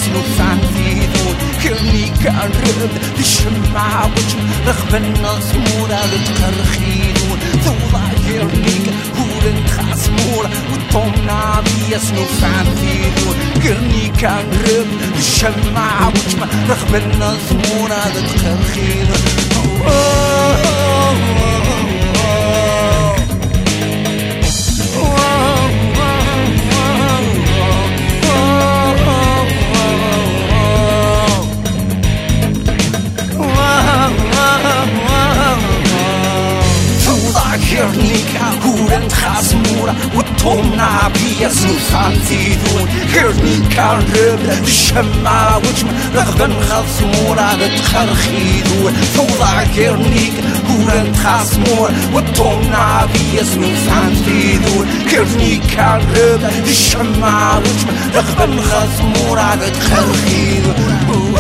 شنو فانتيدون كرني كرب الشمعة وجم رغب الناس مراد تقرخيدون ثوضع كرنيك هولن خاسمورا وطمنا بيا شنو فانتيدون كرني كرب الشمعة وجم رغب الناس مراد تقرخيدون كرنيكا هورن خاسمورا وطمنا بيا سنفانتيدون كرنيكا رب الشمعة وجم رغبن خاسمورا بتخرخيدون توضع كرنيكا هورن خاسمورا وطمنا بيا سنفانتيدون كرنيكا رب الشمعة وجم رغبن خاسمورا بتخرخيدون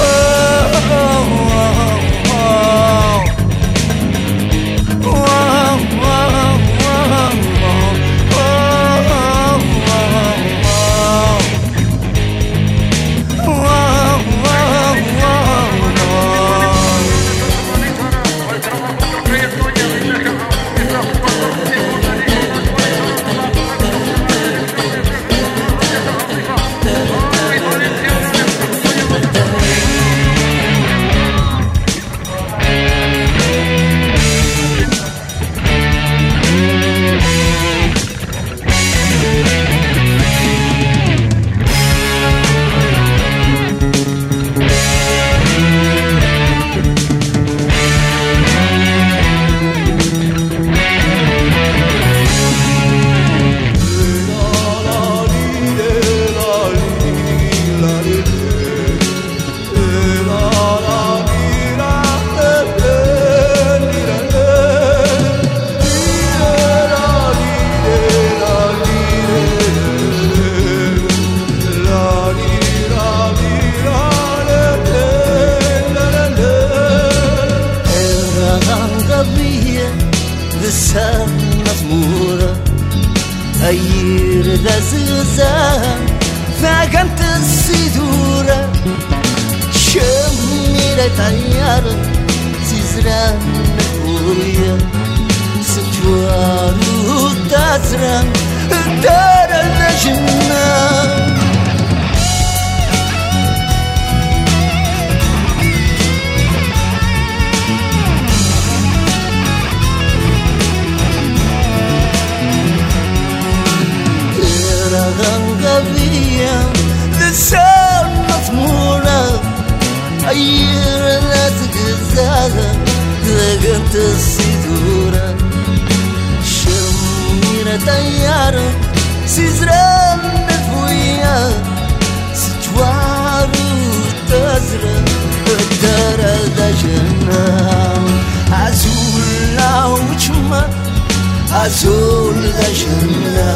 أير دززان فاقنت السيدورة شميرة طيار سيزران نقوية سجوارو تازران دار الجنة غنقبية لسان مطمورة أير لا تقزاها لقنت السيدورة شميرة طيارة سيزران نفوية سجوارو تزرع الدار دا جنة عزول لا وجمة عزول دا جنة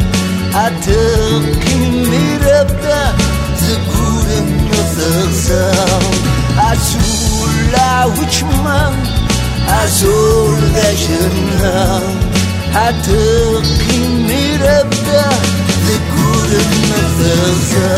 أتقني ربدا زقول النفسام أزول وجمع أزول دجنا أتقني ربدا زقول النفسام